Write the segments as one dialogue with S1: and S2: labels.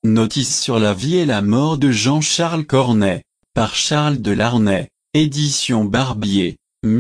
S1: Notice sur la vie et la mort de Jean-Charles Cornet, par Charles de Larnay, édition Barbier,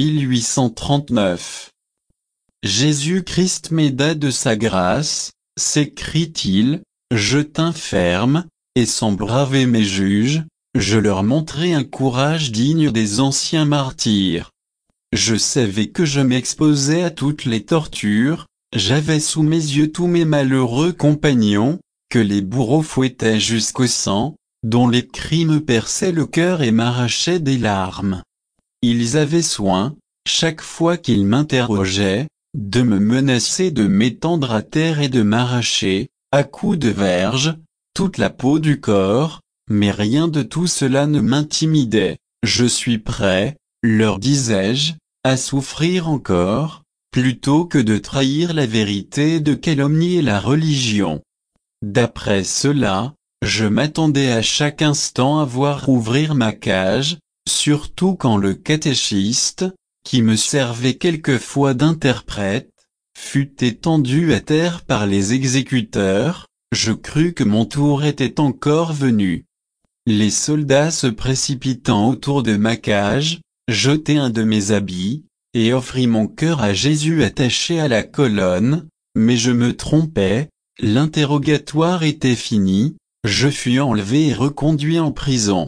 S1: 1839. Jésus-Christ m'aida de sa grâce, s'écrie-t-il, je tins ferme, et sans braver mes juges, je leur montrai un courage digne des anciens martyrs. Je savais que je m'exposais à toutes les tortures, j'avais sous mes yeux tous mes malheureux compagnons, que les bourreaux fouettaient jusqu'au sang, dont les cris me perçaient le cœur et m'arrachaient des larmes. Ils avaient soin, chaque fois qu'ils m'interrogeaient, de me menacer de m'étendre à terre et de m'arracher, à coups de verge, toute la peau du corps, mais rien de tout cela ne m'intimidait. Je suis prêt, leur disais-je, à souffrir encore, plutôt que de trahir la vérité et de calomnier la religion. D'après cela, je m'attendais à chaque instant à voir ouvrir ma cage, surtout quand le catéchiste, qui me servait quelquefois d'interprète, fut étendu à terre par les exécuteurs. Je crus que mon tour était encore venu. Les soldats se précipitant autour de ma cage, jetai un de mes habits, et offris mon cœur à Jésus attaché à la colonne, mais je me trompais, l'interrogatoire était fini, je fus enlevé et reconduit en prison.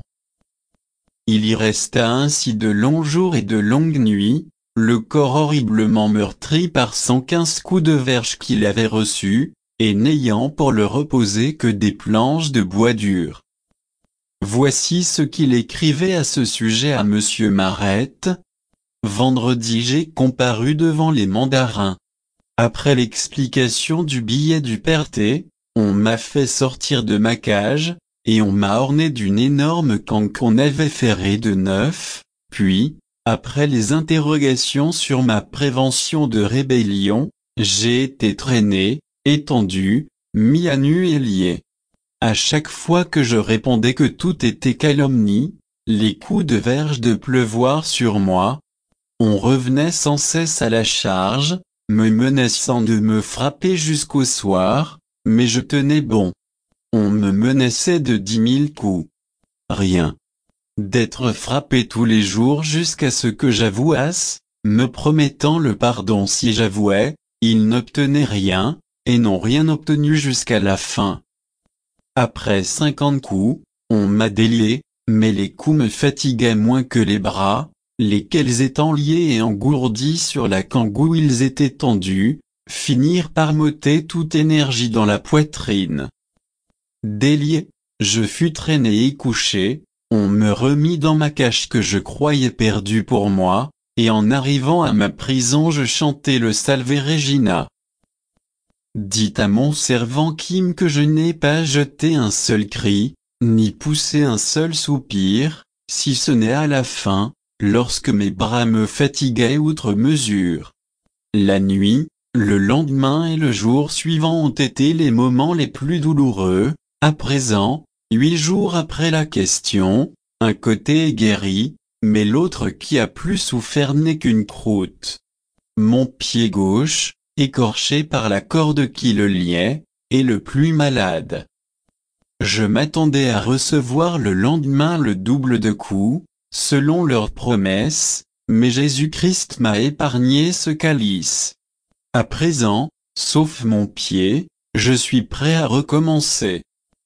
S1: Il y resta ainsi de longs jours et de longues nuits, le corps horriblement meurtri par 115 coups de verge qu'il avait reçus, et n'ayant pour le reposer que des planches de bois dur. Voici ce qu'il écrivait à ce sujet à Monsieur Marette. Vendredi j'ai comparu devant les mandarins. Après l'explication du billet du père T, on m'a fait sortir de ma cage, et on m'a orné d'une énorme canque qu'on avait ferrée de neuf, puis, après les interrogations sur ma prévention de rébellion, j'ai été traîné, étendu, mis à nu et lié. À chaque fois que je répondais que tout était calomnie, les coups de verge de pleuvoir sur moi, on revenait sans cesse à la charge, me menaçant de me frapper jusqu'au soir, mais je tenais bon. On me menaçait de 10 000 coups. Rien. D'être frappé tous les jours jusqu'à ce que j'avouasse, me promettant le pardon si j'avouais, ils n'obtenaient rien, et n'ont rien obtenu jusqu'à la fin. Après 50 coups, on m'a délié, mais les coups me fatiguaient moins que les bras, lesquels étant liés et engourdis sur la cangue où ils étaient tendus, finirent par m'ôter toute énergie dans la poitrine. Délié, je fus traîné et couché, on me remit dans ma cage que je croyais perdue pour moi, et en arrivant à ma prison je chantai le Salve Regina. Dites à mon servant Kim que je n'ai pas jeté un seul cri, ni poussé un seul soupir, si ce n'est à la fin, lorsque mes bras me fatiguaient outre mesure. La nuit, le lendemain et le jour suivant ont été les moments les plus douloureux. À présent, 8 jours après la question, un côté est guéri, mais l'autre qui a plus souffert n'est qu'une croûte. Mon pied gauche, écorché par la corde qui le liait, est le plus malade. Je m'attendais à recevoir le lendemain le double de coups, selon leur promesse, mais Jésus-Christ m'a épargné ce calice. À présent, sauf mon pied, je suis prêt à recommencer.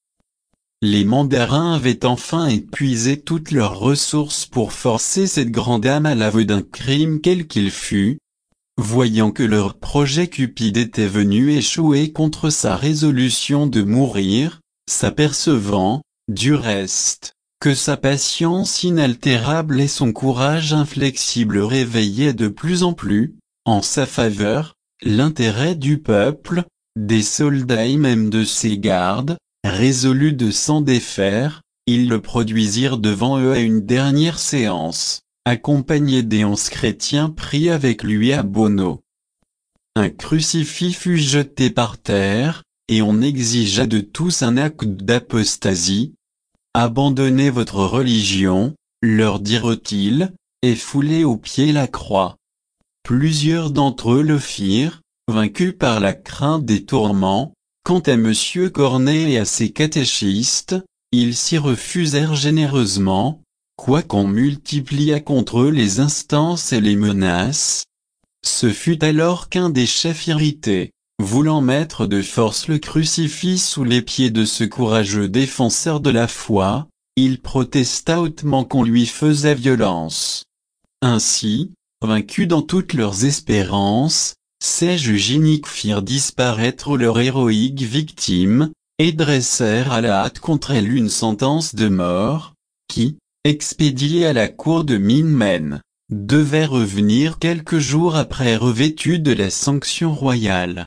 S1: Les mandarins avaient enfin épuisé toutes leurs ressources pour forcer cette grande âme à l'aveu d'un crime quel qu'il fût. Voyant que leur projet cupide était venu échouer contre sa résolution de mourir, s'apercevant, du reste, que sa patience inaltérable et son courage inflexible réveillaient de plus en plus, en sa faveur, l'intérêt du peuple, des soldats et même de ses gardes, résolus de s'en défaire, ils le produisirent devant eux à une dernière séance, accompagné des 11 chrétiens pris avec lui à Bono. Un crucifix fut jeté par terre, et on exigea de tous un acte d'apostasie. Abandonnez votre religion, leur dirent-ils, et foulez aux pieds la croix. Plusieurs d'entre eux le firent, vaincus par la crainte des tourments. Quant à Monsieur Cornet et à ses catéchistes, ils s'y refusèrent généreusement, quoiqu'on multiplia contre eux les instances et les menaces. Ce fut alors qu'un des chefs irrités, voulant mettre de force le crucifix sous les pieds de ce courageux défenseur de la foi, il protesta hautement qu'on lui faisait violence. Ainsi, vaincus dans toutes leurs espérances, ces juges iniques firent disparaître leur héroïque victime, et dressèrent à la hâte contre elle une sentence de mort, qui, expédiée à la cour de Minmen, devait revenir quelques jours après revêtue de la sanction royale.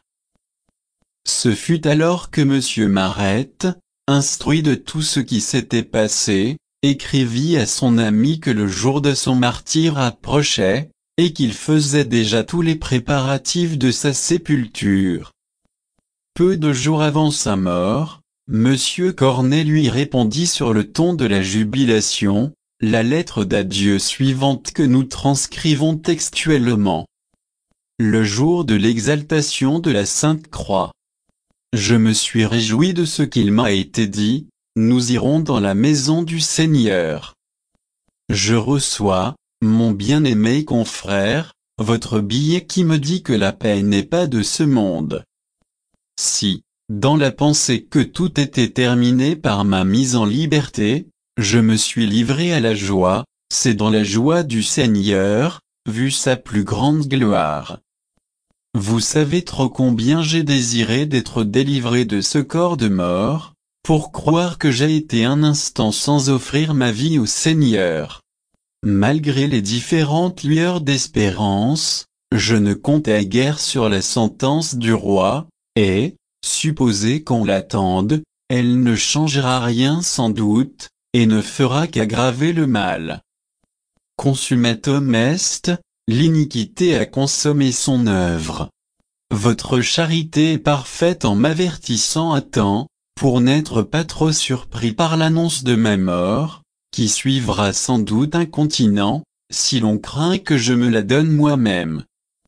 S1: Ce fut alors que M. Marette, instruit de tout ce qui s'était passé, écrivit à son ami que le jour de son martyre approchait, et qu'il faisait déjà tous les préparatifs de sa sépulture. Peu de jours avant sa mort, M. Cornet lui répondit sur le ton de la jubilation, la lettre d'adieu suivante que nous transcrivons textuellement. Le jour de l'exaltation de la Sainte Croix. Je me suis réjoui de ce qu'il m'a été dit, nous irons dans la maison du Seigneur. Je reçois, mon bien-aimé confrère, votre billet qui me dit que la paix n'est pas de ce monde. Si, dans la pensée que tout était terminé par ma mise en liberté, je me suis livré à la joie, c'est dans la joie du Seigneur, vu sa plus grande gloire. Vous savez trop combien j'ai désiré d'être délivré de ce corps de mort, pour croire que j'ai été un instant sans offrir ma vie au Seigneur. Malgré les différentes lueurs d'espérance, je ne comptais guère sur la sentence du roi, et, supposé qu'on l'attende, elle ne changera rien sans doute, et ne fera qu'aggraver le mal. Consummatum est, l'iniquité a consommé son œuvre. Votre charité est parfaite en m'avertissant à temps, pour n'être pas trop surpris par l'annonce de ma mort, qui suivra sans doute incontinent, si l'on craint que je me la donne moi-même.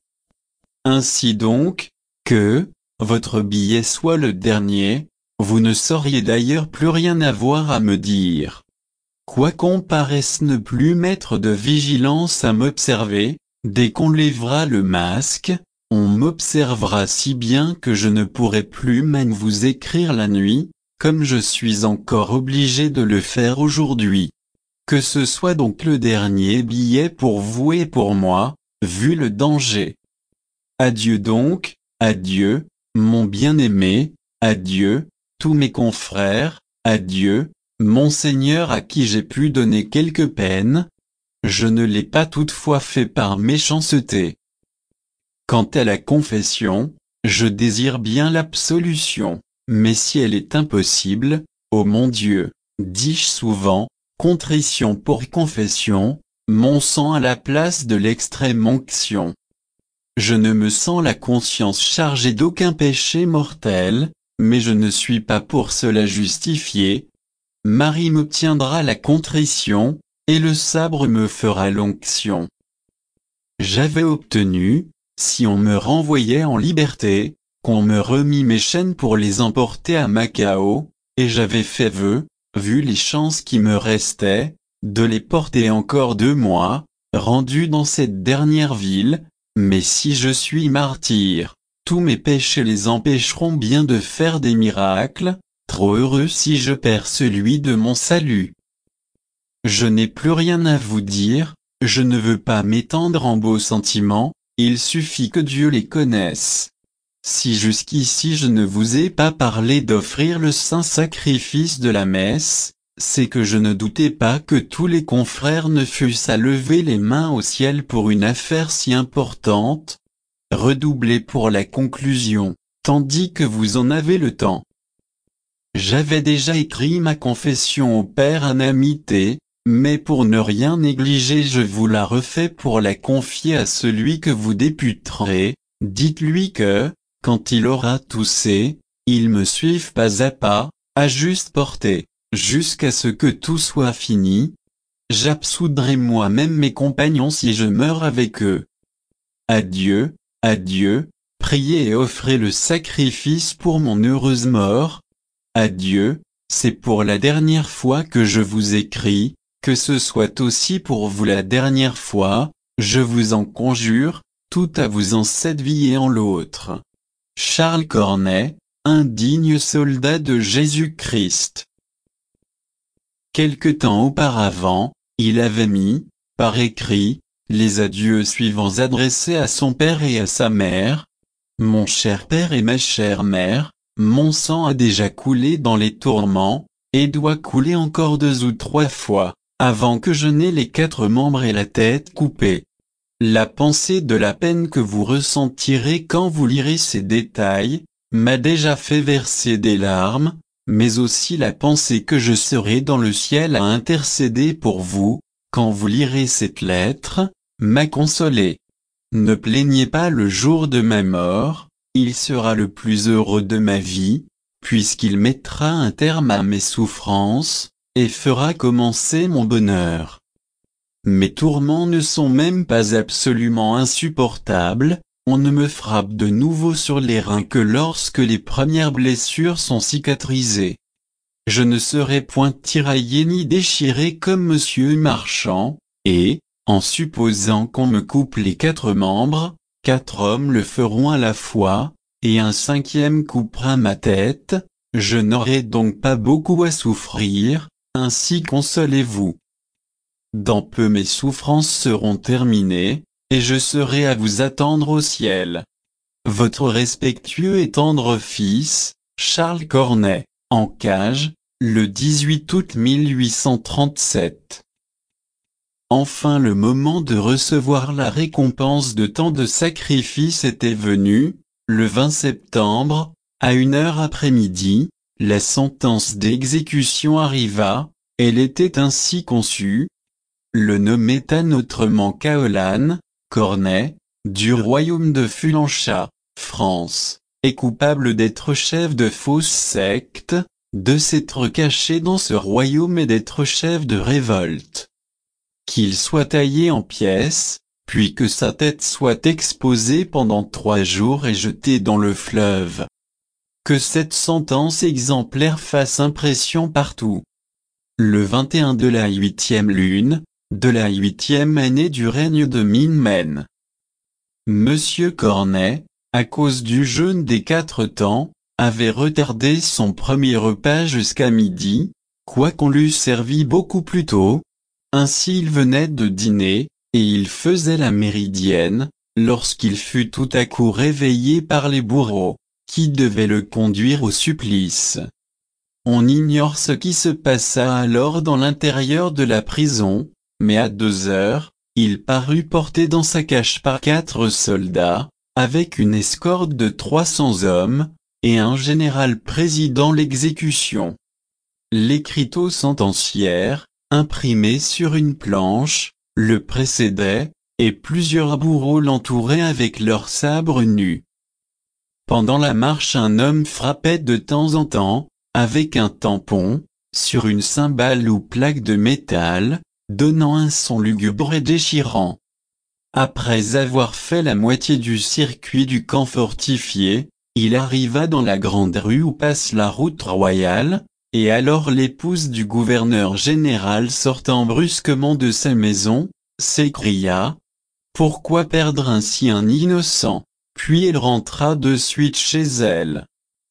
S1: Ainsi donc, que, votre billet soit le dernier, vous ne sauriez d'ailleurs plus rien avoir à me dire. Quoiqu'on paraisse ne plus mettre de vigilance à m'observer, dès qu'on lèvera le masque, on m'observera si bien que je ne pourrai plus même vous écrire la nuit, comme je suis encore obligé de le faire aujourd'hui. Que ce soit donc le dernier billet pour vous et pour moi, vu le danger. Adieu donc, adieu, mon bien-aimé, adieu, tous mes confrères, adieu, Monseigneur à qui j'ai pu donner quelque peine. Je ne l'ai pas toutefois fait par méchanceté. Quant à la confession, je désire bien l'absolution, mais si elle est impossible, ô mon Dieu, dis-je souvent, contrition pour confession, mon sang à la place de l'extrême onction. Je ne me sens la conscience chargée d'aucun péché mortel, mais je ne suis pas pour cela justifié. Marie m'obtiendra la contrition, et le sabre me fera l'onction. J'avais obtenu, si on me renvoyait en liberté, qu'on me remît mes chaînes pour les emporter à Macao, et j'avais fait vœu, vu les chances qui me restaient, de les porter encore 2 mois, rendus dans cette dernière ville, mais si je suis martyr, tous mes péchés les empêcheront bien de faire des miracles, trop heureux si je perds celui de mon salut. Je n'ai plus rien à vous dire, je ne veux pas m'étendre en beaux sentiments, il suffit que Dieu les connaisse. Si jusqu'ici je ne vous ai pas parlé d'offrir le saint sacrifice de la messe, c'est que je ne doutais pas que tous les confrères ne fussent à lever les mains au ciel pour une affaire si importante. Redoublez pour la conclusion, tandis que vous en avez le temps. J'avais déjà écrit ma confession au Père en amitié, mais pour ne rien négliger je vous la refais pour la confier à celui que vous députerez. Dites-lui que, quand il aura toussé, il me suive pas à pas, à juste portée, jusqu'à ce que tout soit fini. J'absoudrai moi-même mes compagnons si je meurs avec eux. Adieu, adieu, priez et offrez le sacrifice pour mon heureuse mort. Adieu, c'est pour la dernière fois que je vous écris, que ce soit aussi pour vous la dernière fois, je vous en conjure, tout à vous en cette vie et en l'autre. Charles Cornet, indigne soldat de Jésus-Christ. Quelque temps auparavant, il avait mis, par écrit, les adieux suivants adressés à son père et à sa mère. Mon cher père et ma chère mère, mon sang a déjà coulé dans les tourments, et doit couler encore 2 ou 3 fois, avant que je n'aie les 4 membres et la tête coupée. La pensée de la peine que vous ressentirez quand vous lirez ces détails, m'a déjà fait verser des larmes, mais aussi la pensée que je serai dans le ciel à intercéder pour vous, quand vous lirez cette lettre, m'a consolé. Ne plaignez pas le jour de ma mort, il sera le plus heureux de ma vie, puisqu'il mettra un terme à mes souffrances, et fera commencer mon bonheur. Mes tourments ne sont même pas absolument insupportables, on ne me frappe de nouveau sur les reins que lorsque les premières blessures sont cicatrisées. Je ne serai point tiraillé ni déchiré comme Monsieur Marchand, et, en supposant qu'on me coupe les 4 membres, 4 hommes le feront à la fois, et un 5e coupera ma tête, je n'aurai donc pas beaucoup à souffrir, ainsi consolez-vous. Dans peu mes souffrances seront terminées, et je serai à vous attendre au ciel. Votre respectueux et tendre fils, Charles Cornet, en cage, le 18 août 1837. Enfin le moment de recevoir la récompense de tant de sacrifices était venu, le 20 septembre, à 1h après-midi, la sentence d'exécution arriva, elle était ainsi conçue. Le nommait autrement Caolan, Cornet, du royaume de Fulancha, France, est coupable d'être chef de fausse secte, de s'être caché dans ce royaume et d'être chef de révolte. Qu'il soit taillé en pièces, puis que sa tête soit exposée pendant 3 jours et jetée dans le fleuve. Que cette sentence exemplaire fasse impression partout. Le 21 de la 8e lune, de la 8e année du règne de Min-Men. Monsieur Cornet, à cause du jeûne des 4 temps, avait retardé son premier repas jusqu'à midi, quoiqu'on l'eût servi beaucoup plus tôt. Ainsi il venait de dîner, et il faisait la méridienne, lorsqu'il fut tout à coup réveillé par les bourreaux, qui devaient le conduire au supplice. On ignore ce qui se passa alors dans l'intérieur de la prison, mais à 2 heures, il parut porté dans sa cage par 4 soldats, avec une escorte de 300 hommes, et un général présidant l'exécution. L'écriteau sentenciaire, imprimé sur une planche, le précédait, et plusieurs bourreaux l'entouraient avec leurs sabres nus. Pendant la marche un homme frappait de temps en temps, avec un tampon, sur une cymbale ou plaque de métal, donnant un son lugubre et déchirant. Après avoir fait la moitié du circuit du camp fortifié, il arriva dans la grande rue où passe la route royale, et alors l'épouse du gouverneur général sortant brusquement de sa maison, s'écria « Pourquoi perdre ainsi un innocent ?» Puis elle rentra de suite chez elle.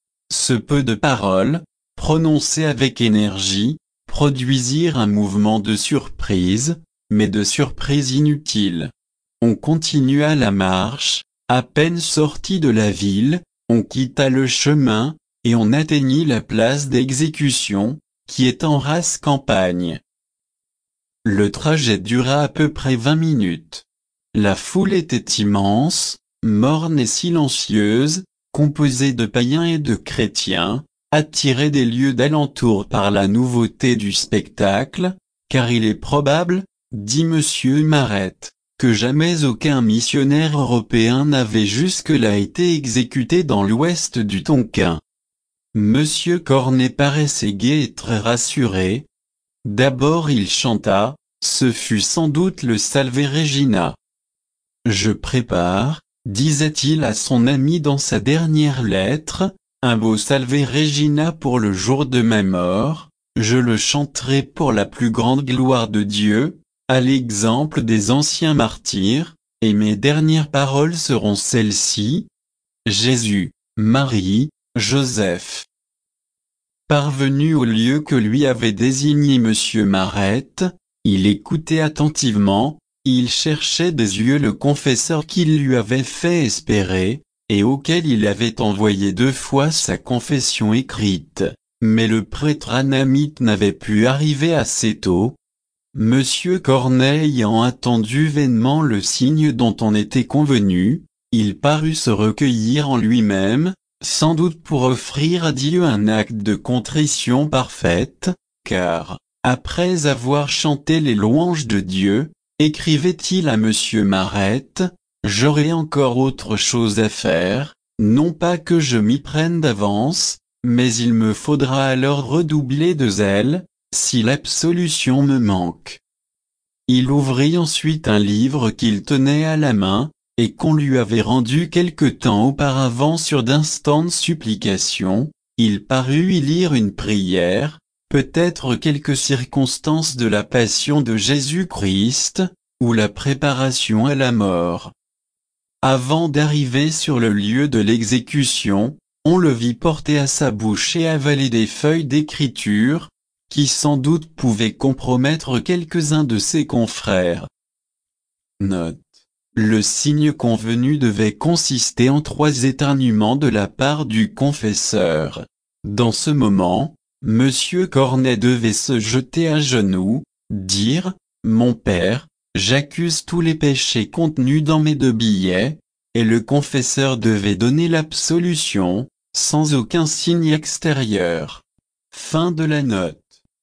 S1: Ce peu de paroles, prononcées avec énergie, produisirent un mouvement de surprise, mais de surprise inutile. On continua la marche, à peine sorti de la ville, on quitta le chemin, et on atteignit la place d'exécution, qui est en rase campagne. Le trajet dura à peu près 20 minutes. La foule était immense, morne et silencieuse, composée de païens et de chrétiens, attirés des lieux d'alentour par la nouveauté du spectacle, car il est probable, dit Monsieur Marette, que jamais aucun missionnaire européen n'avait jusque-là été exécuté dans l'ouest du Tonkin. Monsieur Cornet paraissait gai et très rassuré. D'abord il chanta, ce fut sans doute le Salve Regina. Je prépare, disait-il à son ami dans sa dernière lettre, un beau Salve Regina pour le jour de ma mort, je le chanterai pour la plus grande gloire de Dieu, à l'exemple des anciens martyrs, et mes dernières paroles seront celles-ci. Jésus, Marie, Joseph. Parvenu au lieu que lui avait désigné Monsieur Marette, il écoutait attentivement, il cherchait des yeux le confesseur qu'il lui avait fait espérer, et auquel il avait envoyé 2 fois sa confession écrite, mais le prêtre anamite n'avait pu arriver assez tôt. Monsieur Corneille ayant attendu vainement le signe dont on était convenu, il parut se recueillir en lui-même, sans doute pour offrir à Dieu un acte de contrition parfaite, car, après avoir chanté les louanges de Dieu, écrivait-il à Monsieur Marette, « J'aurai encore autre chose à faire, non pas que je m'y prenne d'avance, mais il me faudra alors redoubler de zèle, si l'absolution me manque. » Il ouvrit ensuite un livre qu'il tenait à la main, et qu'on lui avait rendu quelque temps auparavant sur d'instantes supplications, il parut y lire une prière, peut-être quelques circonstances de la passion de Jésus-Christ, ou la préparation à la mort. Avant d'arriver sur le lieu de l'exécution, on le vit porter à sa bouche et avaler des feuilles d'écriture, qui sans doute pouvaient compromettre quelques-uns de ses confrères. Note. Le signe convenu devait consister en 3 éternuements de la part du confesseur. Dans ce moment, Monsieur Cornet devait se jeter à genoux, dire, « Mon père, j'accuse tous les péchés contenus dans mes 2 billets », et le confesseur devait donner l'absolution, sans aucun signe extérieur. Fin de la note.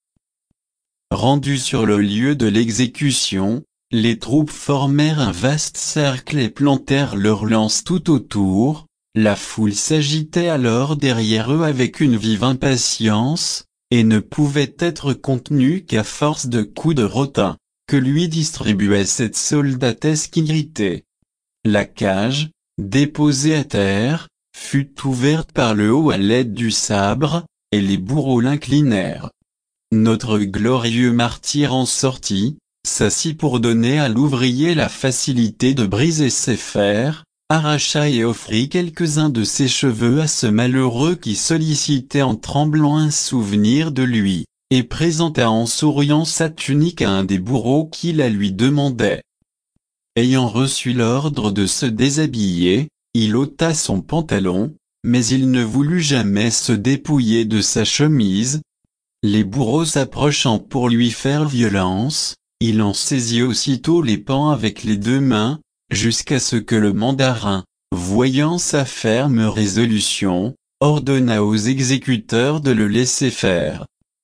S1: Rendu sur le lieu de l'exécution, les troupes formèrent un vaste cercle et plantèrent leurs lances tout autour, la foule s'agitait alors derrière eux avec une vive impatience, et ne pouvait être contenue qu'à force de coups de rotin, que lui distribuait cette soldatesque irritée. La cage, déposée à terre, fut ouverte par le haut à l'aide du sabre, et les bourreaux l'inclinèrent. Notre glorieux martyr en sortit, s'assit pour donner à l'ouvrier la facilité de briser ses fers, arracha et offrit quelques-uns de ses cheveux à ce malheureux qui sollicitait en tremblant un souvenir de lui, et présenta en souriant sa tunique à un des bourreaux qui la lui demandait. Ayant reçu l'ordre de se déshabiller, il ôta son pantalon, mais il ne voulut jamais se dépouiller de sa chemise. Les bourreaux s'approchant pour lui faire violence, il en saisit aussitôt les pans avec les 2 mains, jusqu'à ce que le mandarin, voyant sa ferme résolution, ordonna aux exécuteurs de le laisser faire.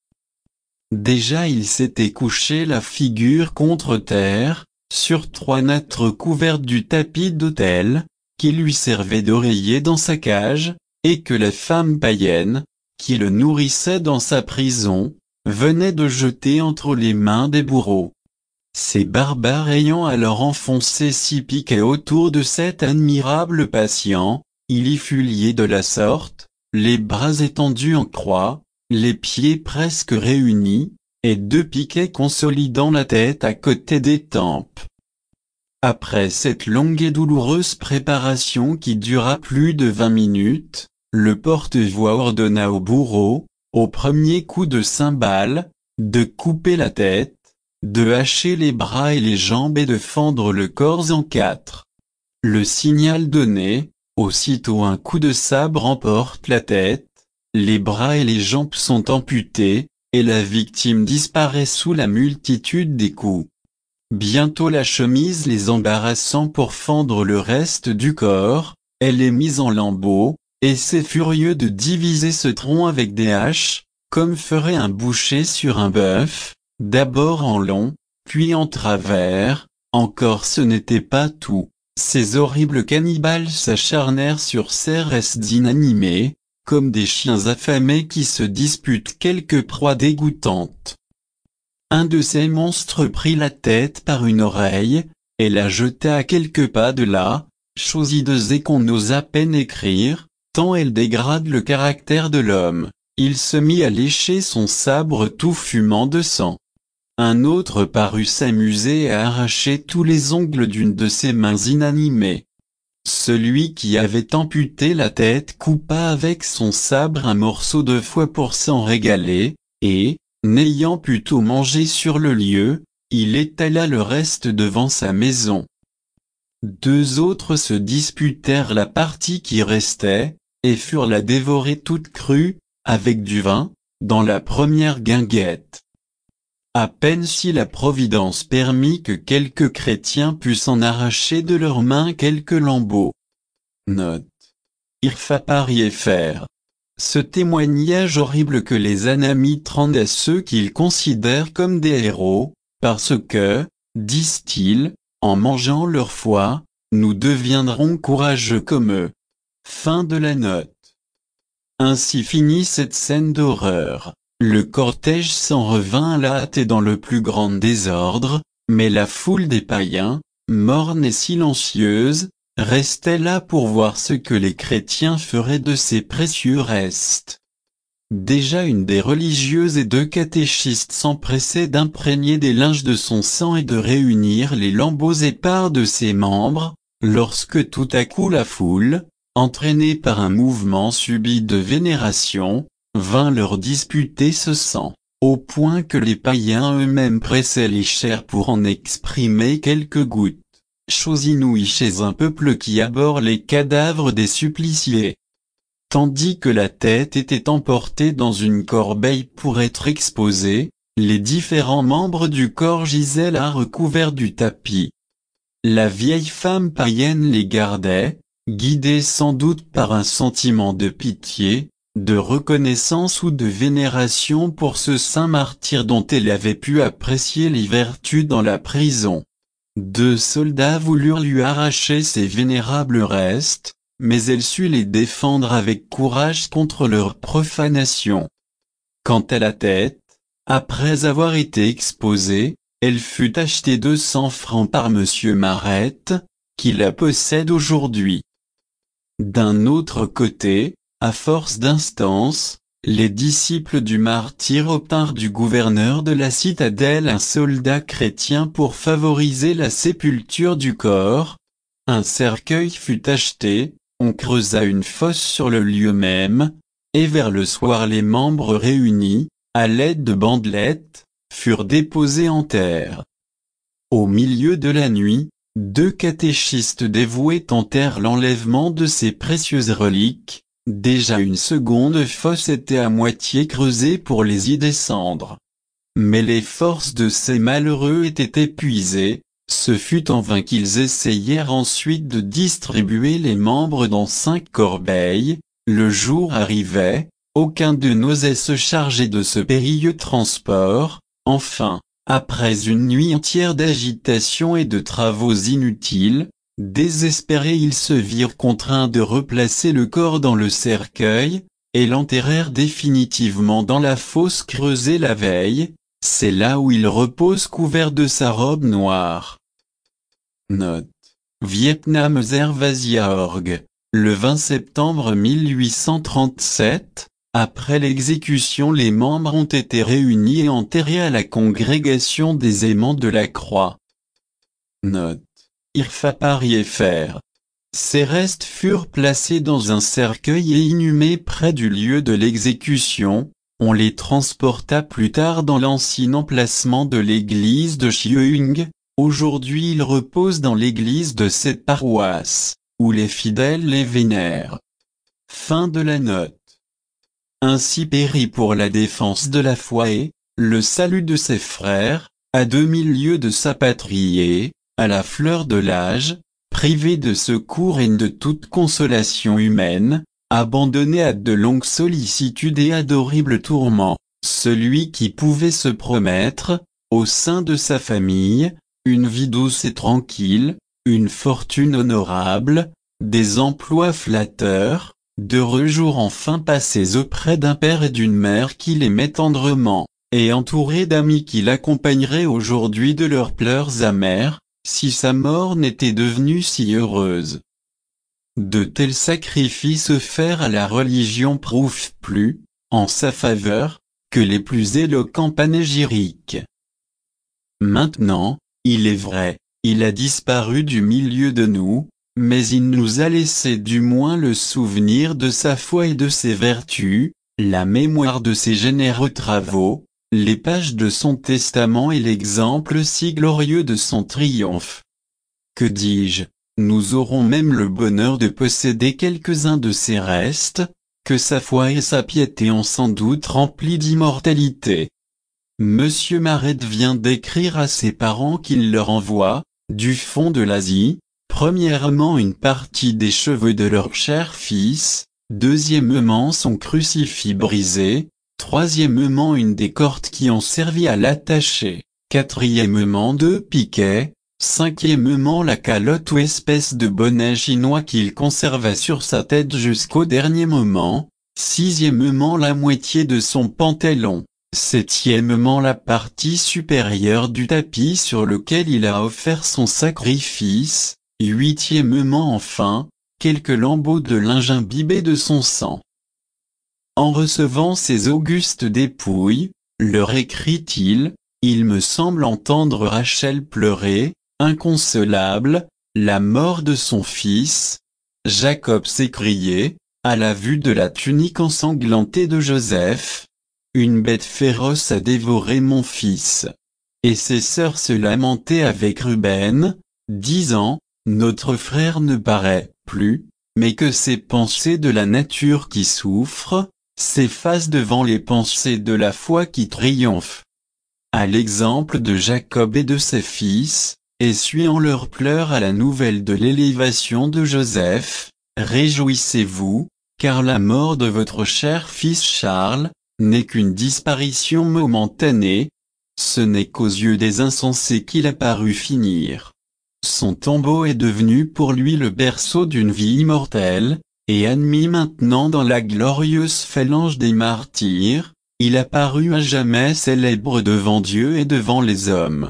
S1: Déjà il s'était couché la figure contre terre, sur 3 nattes recouvertes du tapis d'autel, qui lui servait d'oreiller dans sa cage, et que la femme païenne, qui le nourrissait dans sa prison, venait de jeter entre les mains des bourreaux. Ces barbares ayant alors enfoncé 6 piquets autour de cet admirable patient, il y fut lié de la sorte, les bras étendus en croix, les pieds presque réunis, et 2 piquets consolidant la tête à côté des tempes. Après cette longue et douloureuse préparation qui dura plus de 20 minutes, le porte-voix ordonna au bourreau, au premier coup de cymbale, de couper la tête, de hacher les bras et les jambes et de fendre le corps en 4. Le signal donné, aussitôt un coup de sabre emporte la tête, les bras et les jambes sont amputés, et la victime disparaît sous la multitude des coups. Bientôt la chemise les embarrassant pour fendre le reste du corps, elle est mise en lambeaux, et c'est furieux de diviser ce tronc avec des haches, comme ferait un boucher sur un bœuf, d'abord en long, puis en travers. Encore ce n'était pas tout, ces horribles cannibales s'acharnèrent sur ces restes inanimés, comme des chiens affamés qui se disputent quelque proie dégoûtante. Un de ces monstres prit la tête par une oreille, et la jeta à quelques pas de là, chose hideuse et qu'on n'ose à peine écrire, tant elle dégrade le caractère de l'homme. Il se mit à lécher son sabre tout fumant de sang. Un autre parut s'amuser à arracher tous les ongles d'une de ses mains inanimées. Celui qui avait amputé la tête coupa avec son sabre un morceau de foie pour s'en régaler, et, n'ayant pu tout manger sur le lieu, il étala le reste devant sa maison. Deux autres se disputèrent la partie qui restait, et furent la dévorer toute crue, avec du vin, dans la première guinguette. À peine si la Providence permit que quelques chrétiens pussent en arracher de leurs mains quelques lambeaux. Note. Irfapariéfer. Ce témoignage horrible que les anamites rendent à ceux qu'ils considèrent comme des héros, parce que, disent-ils, en mangeant leur foie, nous deviendrons courageux comme eux. Fin de la note. Ainsi finit cette scène d'horreur. Le cortège s'en revint à la hâte et dans le plus grand désordre, mais la foule des païens, morne et silencieuse, restait là pour voir ce que les chrétiens feraient de ces précieux restes. Déjà une des religieuses et deux catéchistes s'empressaient d'imprégner des linges de son sang et de réunir les lambeaux épars de ses membres, lorsque tout à coup la foule, entraînée par un mouvement subit de vénération, vint leur disputer ce sang, au point que les païens eux-mêmes pressaient les chairs pour en exprimer quelques gouttes, chose inouïe chez un peuple qui abhorre les cadavres des suppliciés. Tandis que la tête était emportée dans une corbeille pour être exposée, les différents membres du corps gisaient là recouverts du tapis. La vieille femme païenne les gardait, guidée sans doute par un sentiment de pitié, de reconnaissance ou de vénération pour ce saint martyr dont elle avait pu apprécier les vertus dans la prison. Deux soldats voulurent lui arracher ces vénérables restes, mais elle sut les défendre avec courage contre leur profanation. Quant à la tête, après avoir été exposée, elle fut achetée 200 francs par monsieur Marette, qui la possède aujourd'hui. D'un autre côté, à force d'instances, les disciples du martyr obtinrent du gouverneur de la citadelle un soldat chrétien pour favoriser la sépulture du corps. Un cercueil fut acheté, on creusa une fosse sur le lieu même, et vers le soir les membres réunis, à l'aide de bandelettes, furent déposés en terre. Au milieu de la nuit, deux catéchistes dévoués tentèrent l'enlèvement de ces précieuses reliques. Déjà une seconde fosse était à moitié creusée pour les y descendre. Mais les forces de ces malheureux étaient épuisées, ce fut en vain qu'ils essayèrent ensuite de distribuer les membres dans 5 corbeilles. Le jour arrivait, aucun d'eux n'osait se charger de ce périlleux transport. Enfin, après une nuit entière d'agitation et de travaux inutiles, désespérés ils se virent contraints de replacer le corps dans le cercueil, et l'enterrèrent définitivement dans la fosse creusée la veille. C'est là où il repose couvert de sa robe noire. Note. Vietnam Zervasia.org. Le 20 septembre 1837, après l'exécution, les membres ont été réunis et enterrés à la congrégation des aimants de la croix. Note. Irfapariéfer. Ces restes furent placés dans un cercueil et inhumés près du lieu de l'exécution. On les transporta plus tard dans l'ancien emplacement de l'église de Chiung. Aujourd'hui ils reposent dans l'église de cette paroisse, où les fidèles les vénèrent. Fin de la note. Ainsi périt pour la défense de la foi et le salut de ses frères, à 2000 lieues de sa patrie et, à la fleur de l'âge, privé de secours et de toute consolation humaine, abandonné à de longues sollicitudes et à d'horribles tourments, celui qui pouvait se promettre, au sein de sa famille, une vie douce et tranquille, une fortune honorable, des emplois flatteurs, d'heureux jours enfin passés auprès d'un père et d'une mère qui l'aimaient tendrement, et entouré d'amis qui l'accompagneraient aujourd'hui de leurs pleurs amers, si sa mort n'était devenue si heureuse. De tels sacrifices offerts à la religion prouvent plus, en sa faveur, que les plus éloquents panégyriques. Maintenant, il est vrai, il a disparu du milieu de nous, mais il nous a laissé du moins le souvenir de sa foi et de ses vertus, la mémoire de ses généreux travaux, les pages de son testament et l'exemple si glorieux de son triomphe. Que dis-je, nous aurons même le bonheur de posséder quelques-uns de ses restes, que sa foi et sa piété ont sans doute remplis d'immortalité. Monsieur Maret vient d'écrire à ses parents qu'il leur envoie, du fond de l'Asie, premièrement une partie des cheveux de leur cher fils, deuxièmement son crucifix brisé, troisièmement une des cordes qui ont servi à l'attacher, quatrièmement 2 piquets, cinquièmement la calotte ou espèce de bonnet chinois qu'il conserva sur sa tête jusqu'au dernier moment, sixièmement la moitié de son pantalon, septièmement la partie supérieure du tapis sur lequel il a offert son sacrifice, huitièmement enfin, quelques lambeaux de linge imbibés de son sang. En recevant ces augustes dépouilles, leur écrit-il, il me semble entendre Rachel pleurer, inconsolable, la mort de son fils. Jacob s'écriait, à la vue de la tunique ensanglantée de Joseph, une bête féroce a dévoré mon fils. Et ses sœurs se lamentaient avec Ruben, disant, notre frère ne paraît plus, mais que ces pensées de la nature qui souffrent, s'effacent devant les pensées de la foi qui triomphe. À l'exemple de Jacob et de ses fils, essuyant leurs pleurs à la nouvelle de l'élévation de Joseph, réjouissez-vous, car la mort de votre cher fils Charles, n'est qu'une disparition momentanée, ce n'est qu'aux yeux des insensés qu'il a paru finir. Son tombeau est devenu pour lui le berceau d'une vie immortelle, et admis maintenant dans la glorieuse phalange des martyrs, il a paru à jamais célèbre devant Dieu et devant les hommes.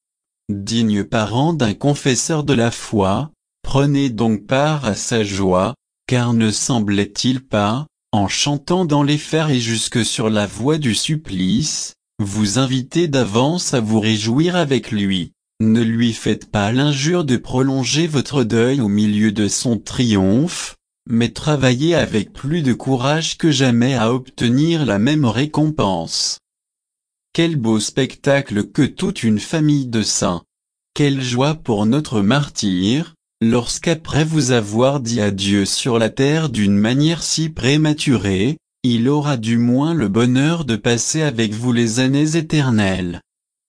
S1: Digne parent d'un confesseur de la foi, prenez donc part à sa joie, car ne semblait-il pas, en chantant dans les fers et jusque sur la voie du supplice, vous inviter d'avance à vous réjouir avec lui. Ne lui faites pas l'injure de prolonger votre deuil au milieu de son triomphe, mais travaillez avec plus de courage que jamais à obtenir la même récompense. Quel beau spectacle que toute une famille de saints! Quelle joie pour notre martyr, lorsqu'après vous avoir dit adieu sur la terre d'une manière si prématurée, il aura du moins le bonheur de passer avec vous les années éternelles.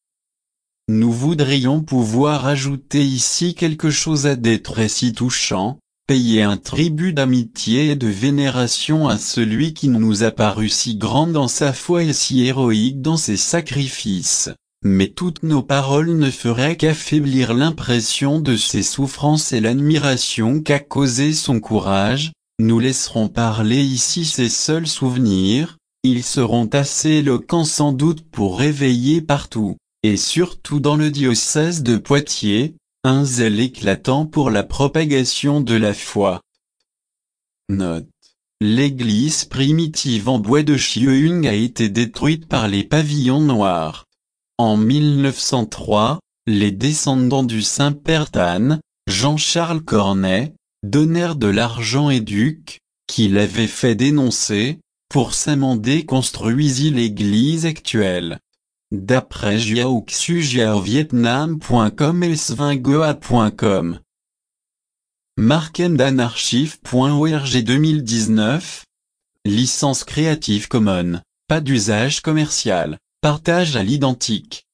S1: Nous voudrions pouvoir ajouter ici quelque chose à des traits si touchants, payer un tribut d'amitié et de vénération à celui qui nous a paru si grand dans sa foi et si héroïque dans ses sacrifices. Mais toutes nos paroles ne feraient qu'affaiblir l'impression de ses souffrances et l'admiration qu'a causé son courage. Nous laisserons parler ici ses seuls souvenirs, ils seront assez éloquents sans doute pour réveiller partout, et surtout dans le diocèse de Poitiers, un zèle éclatant pour la propagation de la foi. Note. L'église primitive en bois de Chieuing a été détruite par les pavillons noirs. En 1903, les descendants du Saint-Père Than, Jean-Charles Cornet, donnèrent de l'argent et Duc, qui l'avait fait dénoncer, pour s'amender construisit l'église actuelle. D'après jiaoxujiaovietnam.com et svingoa.com. Markendanarchive.org 2019. Licence Creative Commons. Pas d'usage commercial. Partage à l'identique.